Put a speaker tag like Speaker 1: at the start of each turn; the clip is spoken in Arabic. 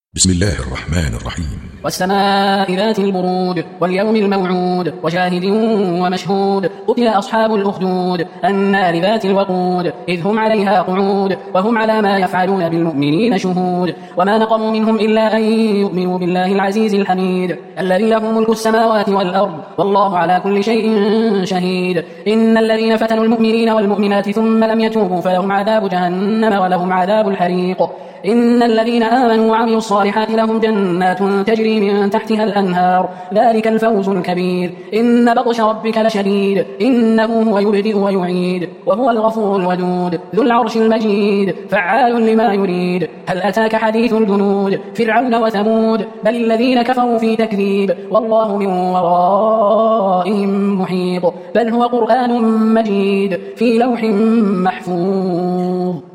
Speaker 1: بسم الله الرحمن الرحيم.
Speaker 2: والسماء ذات البروج واليوم الموعود وشاهد ومشهود. قتل أصحاب الأخدود النار ذات الوقود إذ هم عليها قعود وهم على ما يفعلون بالمؤمنين شهود. وما نقموا منهم إلا أن يؤمنوا بالله العزيز الحميد الذي له ملك السماوات والأرض والله على كل شيء شهيد. إن الذين فتنوا المؤمنين والمؤمنات ثم لم يتوبوا فلهم عذاب جهنم ولهم عذاب الحريق. إن الذين آمنوا وعملوا الصالحات لهم جنات تجري من تحتها الأنهار ذلك الفوز الكبير. إن بطش ربك لشديد إنه هو يبدئ ويعيد وهو الغفور الودود ذو العرش المجيد فعال لما يريد. هل أتاك حديث الجنود فرعون وثمود بل الذين كفروا في تكذيب والله من ورائهم محيط بل هو قرآن مجيد في لوح محفوظ.